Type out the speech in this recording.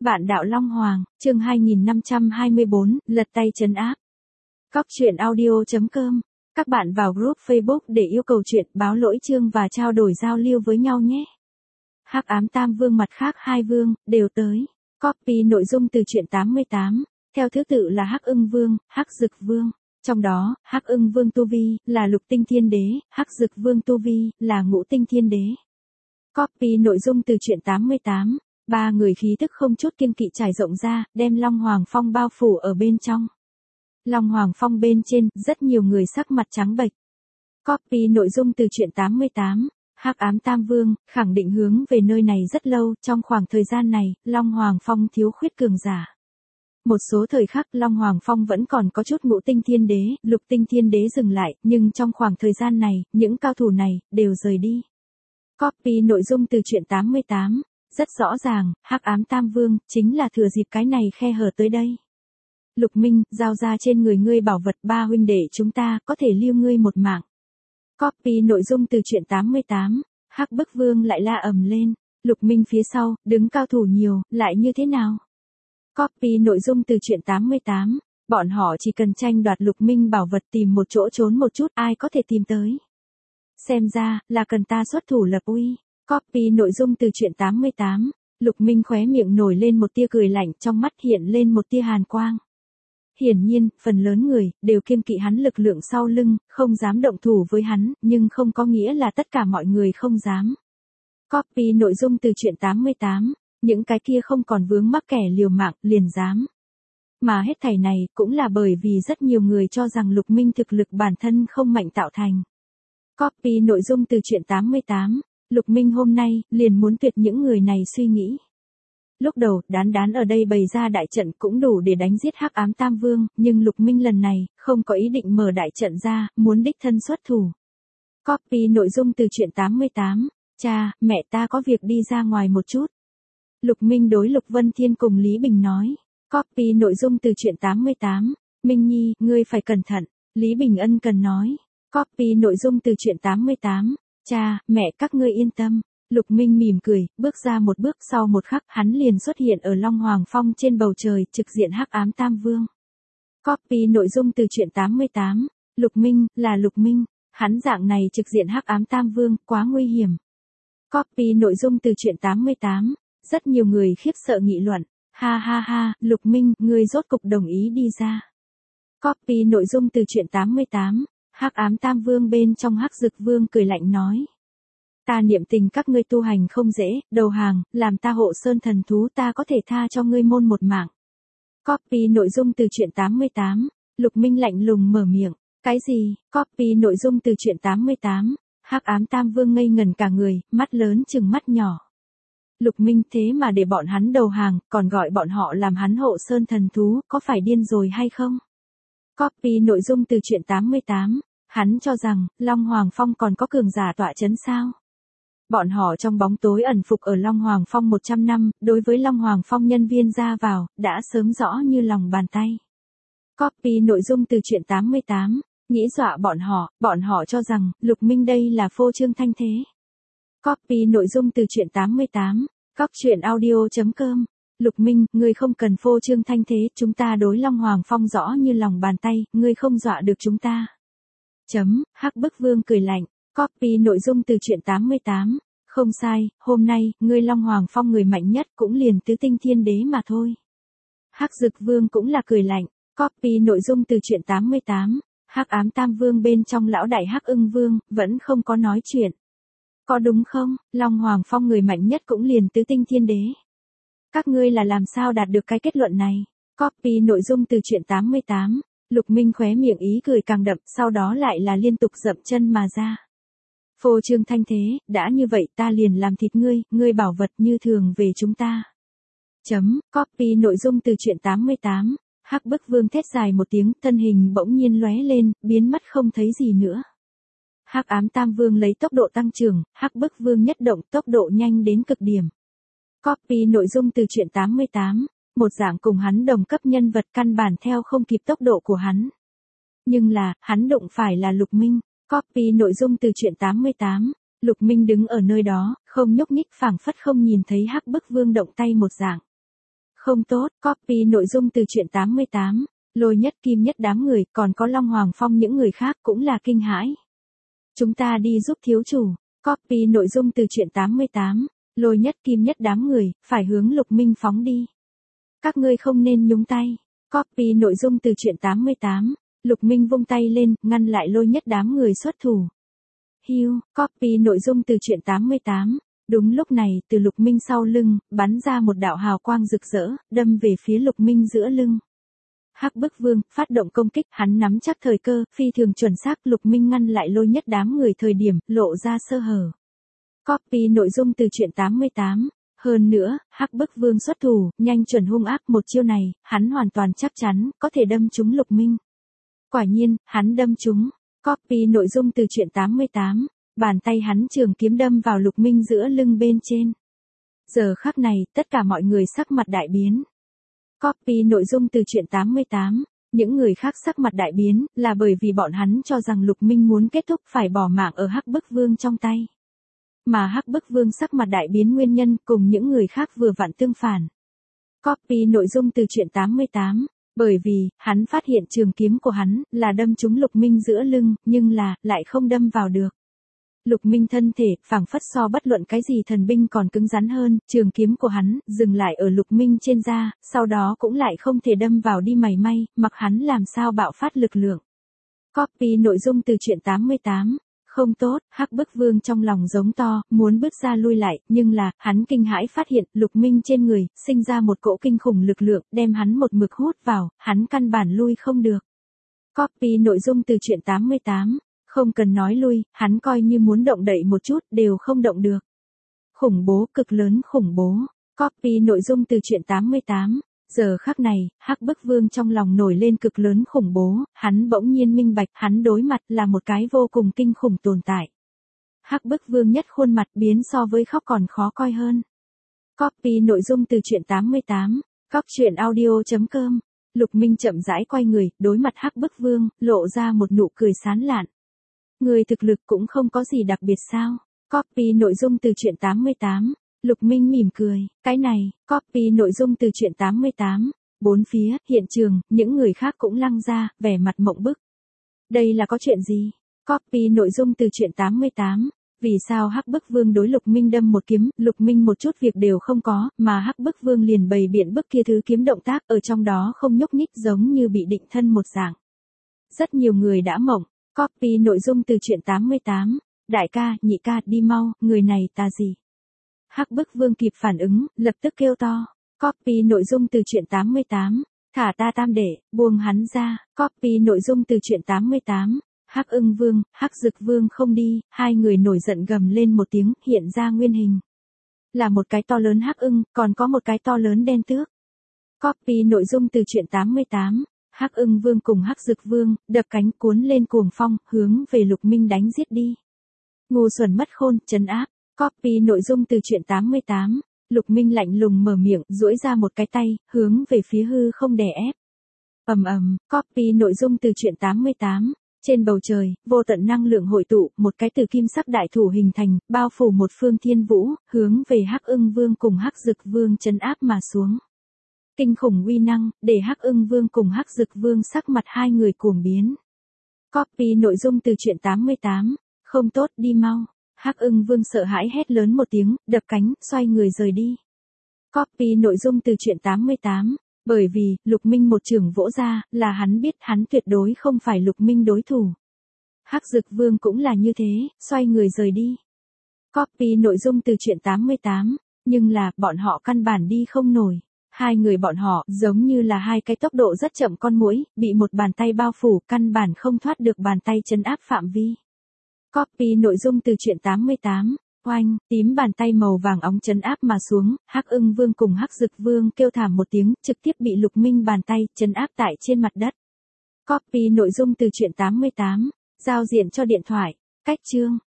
Vạn đạo Long Hoàng, chương 2524, lật tay trấn áp. Cóc truyện audio.com. Các bạn vào group Facebook để yêu cầu chuyện, báo lỗi chương và trao đổi giao lưu với nhau nhé. Hắc ám tam vương mặt khác hai vương, đều tới. Copy nội dung từ truyện 88. Theo thứ tự là Hắc Ưng Vương, Hắc Dực Vương. Trong đó, Hắc Ưng Vương tu vi là Lục Tinh Thiên Đế, Hắc Dực Vương tu vi là Ngũ Tinh Thiên Đế. Copy nội dung từ truyện 88. Ba người khí tức không chút kiêng kỵ trải rộng ra, đem Long Hoàng Phong bao phủ ở bên trong. Long Hoàng Phong bên trên, rất nhiều người sắc mặt trắng bệch. Copy nội dung từ truyện 88. Hắc ám tam vương, khẳng định hướng về nơi này rất lâu, trong khoảng thời gian này, Long Hoàng Phong thiếu khuyết cường giả. Một số thời khắc Long Hoàng Phong vẫn còn có chút Ngũ Tinh Thiên Đế, Lục Tinh Thiên Đế dừng lại, nhưng trong khoảng thời gian này, những cao thủ này, đều rời đi. Copy nội dung từ truyện 88. Rất rõ ràng, Hắc ám tam vương, chính là thừa dịp cái này khe hở tới đây. Lục Minh, giao ra trên người ngươi bảo vật, ba huynh đệ chúng ta, có thể lưu ngươi một mạng. Copy nội dung từ truyện 88. Hắc Bức Vương lại la ầm lên. Lục Minh phía sau, đứng cao thủ nhiều, lại như thế nào? Copy nội dung từ truyện 88. Bọn họ chỉ cần tranh đoạt Lục Minh bảo vật, tìm một chỗ trốn một chút, ai có thể tìm tới. Xem ra, là cần ta xuất thủ lập uy. Copy nội dung từ truyện 88. Lục Minh khóe miệng nổi lên một tia cười lạnh, trong mắt hiện lên một tia hàn quang. Hiển nhiên, phần lớn người, đều kiêng kỵ hắn lực lượng sau lưng, không dám động thủ với hắn, nhưng không có nghĩa là tất cả mọi người không dám. Copy nội dung từ truyện 88. Những cái kia không còn vướng mắc kẻ liều mạng, liền dám. Mà hết thảy này, cũng là bởi vì rất nhiều người cho rằng Lục Minh thực lực bản thân không mạnh tạo thành. Copy nội dung từ truyện 88. Lục Minh hôm nay, liền muốn tuyệt những người này suy nghĩ. Lúc đầu, đán ở đây bày ra đại trận cũng đủ để đánh giết Hắc ám tam vương, nhưng Lục Minh lần này, không có ý định mở đại trận ra, muốn đích thân xuất thủ. Copy nội dung từ truyện 88. Cha, mẹ ta có việc đi ra ngoài một chút. Lục Minh đối Lục Vân Thiên cùng Lý Bình nói. Copy nội dung từ truyện 88. Minh Nhi, ngươi phải cẩn thận. Lý Bình ân cần nói. Copy nội dung từ truyện 88. Cha, mẹ các ngươi yên tâm. Lục Minh mỉm cười, bước ra một bước, sau một khắc hắn liền xuất hiện ở Long Hoàng Phong trên bầu trời, trực diện Hắc ám tam vương. Copy nội dung từ truyện 88. Lục Minh, là Lục Minh. Hắn dạng này trực diện Hắc ám tam vương, quá nguy hiểm. Copy nội dung từ truyện 88. Rất nhiều người khiếp sợ nghị luận. Ha ha ha, Lục Minh, ngươi rốt cục đồng ý đi ra. Copy nội dung từ truyện 88. Hắc ám tam vương bên trong Hắc Dực Vương cười lạnh nói. Ta niệm tình các ngươi tu hành không dễ, đầu hàng, làm ta hộ sơn thần thú, ta có thể tha cho ngươi môn một mạng. Copy nội dung từ truyện 88. Lục Minh lạnh lùng mở miệng. Cái gì? Copy nội dung từ truyện 88. Hắc ám tam vương ngây ngẩn cả người, mắt lớn chừng mắt nhỏ. Lục Minh thế mà để bọn hắn đầu hàng, còn gọi bọn họ làm hắn hộ sơn thần thú, có phải điên rồi hay không? Copy nội dung từ truyện 88. Hắn cho rằng, Long Hoàng Phong còn có cường giả tọa chấn sao? Bọn họ trong bóng tối ẩn phục ở Long Hoàng Phong 100 năm, đối với Long Hoàng Phong nhân viên ra vào, đã sớm rõ như lòng bàn tay. Copy nội dung từ truyện 88. Nghĩ dọa bọn họ cho rằng, Lục Minh đây là phô trương thanh thế. Copy nội dung từ truyện 88. Cóc truyện audio.com. Lục Minh, ngươi không cần phô trương thanh thế, chúng ta đối Long Hoàng Phong rõ như lòng bàn tay, ngươi không dọa được chúng ta. Hắc Bức Vương cười lạnh. Copy nội dung từ truyện 88. Không sai, hôm nay, ngươi Long Hoàng Phong người mạnh nhất cũng liền tứ tinh thiên đế mà thôi. Hắc Dực Vương cũng là cười lạnh. Copy nội dung từ truyện 88. Hắc ám tam vương bên trong lão đại Hắc Ưng Vương, vẫn không có nói chuyện. Có đúng không, Long Hoàng Phong người mạnh nhất cũng liền tứ tinh thiên đế. Các ngươi là làm sao đạt được cái kết luận này? Copy nội dung từ truyện 88. Lục Minh khóe miệng ý cười càng đậm, sau đó lại là liên tục dậm chân mà ra. Phô trương thanh thế, đã như vậy ta liền làm thịt ngươi bảo vật như thường về chúng ta. Copy nội dung từ truyện 88. Hắc Bức Vương thét dài một tiếng, thân hình bỗng nhiên lóe lên, biến mất không thấy gì nữa. Hắc ám tam vương lấy tốc độ tăng trưởng, Hắc Bức Vương nhất động, tốc độ nhanh đến cực điểm. Copy nội dung từ truyện 88. Một dạng cùng hắn đồng cấp nhân vật căn bản theo không kịp tốc độ của hắn. Nhưng là, hắn đụng phải là Lục Minh. Copy nội dung từ truyện 88. Lục Minh đứng ở nơi đó, không nhúc nhích, phảng phất không nhìn thấy Hắc Bức Vương động tay một dạng. Không tốt, copy nội dung từ truyện 88. Lôi nhất kim nhất đám người, còn có Long Hoàng Phong những người khác cũng là kinh hãi. Chúng ta đi giúp thiếu chủ. Copy nội dung từ truyện 88. Lôi nhất kim nhất đám người, phải hướng Lục Minh phóng đi. Các ngươi không nên nhúng tay. Copy nội dung từ truyện 88. Lục Minh vung tay lên, ngăn lại lôi nhất đám người xuất thủ. Hiu, copy nội dung từ truyện 88. Đúng lúc này, từ Lục Minh sau lưng, bắn ra một đạo hào quang rực rỡ, đâm về phía Lục Minh giữa lưng. Hắc Bức Vương phát động công kích, hắn nắm chắc thời cơ, phi thường chuẩn xác, Lục Minh ngăn lại lôi nhất đám người thời điểm, lộ ra sơ hở. Copy nội dung từ truyện 88. Hơn nữa, Hắc Bức Vương xuất thủ, nhanh chuẩn hung ác, một chiêu này, hắn hoàn toàn chắc chắn, có thể đâm trúng Lục Minh. Quả nhiên, hắn đâm trúng. Copy nội dung từ truyện 88. Bàn tay hắn trường kiếm đâm vào Lục Minh giữa lưng bên trên. Giờ khắc này, tất cả mọi người sắc mặt đại biến. Copy nội dung từ truyện 88. Những người khác sắc mặt đại biến, là bởi vì bọn hắn cho rằng Lục Minh muốn kết thúc phải bỏ mạng ở Hắc Bức Vương trong tay. Mà Hắc Bức Vương sắc mặt đại biến nguyên nhân cùng những người khác vừa vặn tương phản. Copy nội dung từ truyện 88. Bởi vì, hắn phát hiện trường kiếm của hắn, là đâm trúng Lục Minh giữa lưng, nhưng là, lại không đâm vào được. Lục Minh thân thể, phảng phất so bất luận cái gì thần binh còn cứng rắn hơn, trường kiếm của hắn, dừng lại ở Lục Minh trên da, sau đó cũng lại không thể đâm vào đi mảy may, mặc hắn làm sao bạo phát lực lượng. Copy nội dung từ truyện 88. Không tốt, Hắc Bức Vương trong lòng giống to, muốn bước ra lui lại, nhưng là, hắn kinh hãi phát hiện, Lục Minh trên người, sinh ra một cỗ kinh khủng lực lượng, đem hắn một mực hút vào, hắn căn bản lui không được. Copy nội dung từ truyện 88. Không cần nói lui, hắn coi như muốn động đậy một chút, đều không động được. Khủng bố, cực lớn khủng bố. Copy nội dung từ truyện 88. Giờ khắc này, Hắc Bức Vương trong lòng nổi lên cực lớn khủng bố, hắn bỗng nhiên minh bạch, hắn đối mặt là một cái vô cùng kinh khủng tồn tại. Hắc Bức Vương nhất khuôn mặt biến so với khóc còn khó coi hơn. Copy nội dung từ truyện 88. Cóc truyện audio.com. Lục Minh chậm rãi quay người, đối mặt Hắc Bức Vương, lộ ra một nụ cười sán lạn. Người thực lực cũng không có gì đặc biệt sao? Copy nội dung từ truyện 88. Lục Minh mỉm cười, cái này, copy nội dung từ truyện 88. Bốn phía, hiện trường, những người khác cũng lăng ra, vẻ mặt mộng bức. Đây là có chuyện gì? Copy nội dung từ truyện 88. Vì sao Hắc Bức Vương đối Lục Minh đâm một kiếm, Lục Minh một chút việc đều không có, mà Hắc Bức Vương liền bày biện bức kia thứ kiếm động tác ở trong đó không nhúc nhích giống như bị định thân một dạng. Rất nhiều người đã mộng. Copy nội dung từ truyện 88. Đại ca, nhị ca, đi mau, người này tà gì? Hắc Bức Vương kịp phản ứng, lập tức kêu to. Copy nội dung từ truyện 88. Thả ta tam đệ, buông hắn ra. Copy nội dung từ truyện 88. Hắc Ưng Vương, Hắc Dực Vương không đi, hai người nổi giận gầm lên một tiếng, hiện ra nguyên hình. Là một cái to lớn hắc ưng, còn có một cái to lớn đen tước. Copy nội dung từ truyện 88. Hắc Ưng Vương cùng Hắc Dực Vương, đập cánh cuốn lên cuồng phong, hướng về Lục Minh đánh giết đi. Ngu xuẩn mất khôn, trấn áp. Copy nội dung từ truyện 88. Lục Minh lạnh lùng mở miệng, duỗi ra một cái tay, hướng về phía hư không đè ép. Ầm ầm, copy nội dung từ truyện 88. Trên bầu trời, vô tận năng lượng hội tụ, một cái từ kim sắc đại thủ hình thành, bao phủ một phương thiên vũ, hướng về Hắc Ưng Vương cùng Hắc Dực Vương trấn áp mà xuống. Kinh khủng uy năng, để Hắc Ưng Vương cùng Hắc Dực Vương sắc mặt hai người cuồng biến. Copy nội dung từ truyện 88. Không tốt, đi mau. Hắc Ưng Vương sợ hãi hét lớn một tiếng, đập cánh, xoay người rời đi. Copy nội dung từ truyện 88. Bởi vì, Lục Minh một chưởng vỗ ra, là hắn biết hắn tuyệt đối không phải Lục Minh đối thủ. Hắc Dực Vương cũng là như thế, xoay người rời đi. Copy nội dung từ truyện 88. Nhưng là, bọn họ căn bản đi không nổi. Hai người bọn họ, giống như là hai cái tốc độ rất chậm con muỗi, bị một bàn tay bao phủ, căn bản không thoát được bàn tay trấn áp phạm vi. Copy nội dung từ truyện 88. Oanh, tím bàn tay màu vàng óng trấn áp mà xuống, Hắc Ưng Vương cùng Hắc Dực Vương kêu thảm một tiếng, trực tiếp bị Lục Minh bàn tay trấn áp tại trên mặt đất. Copy nội dung từ truyện 88. Giao diện cho điện thoại. Cách chương.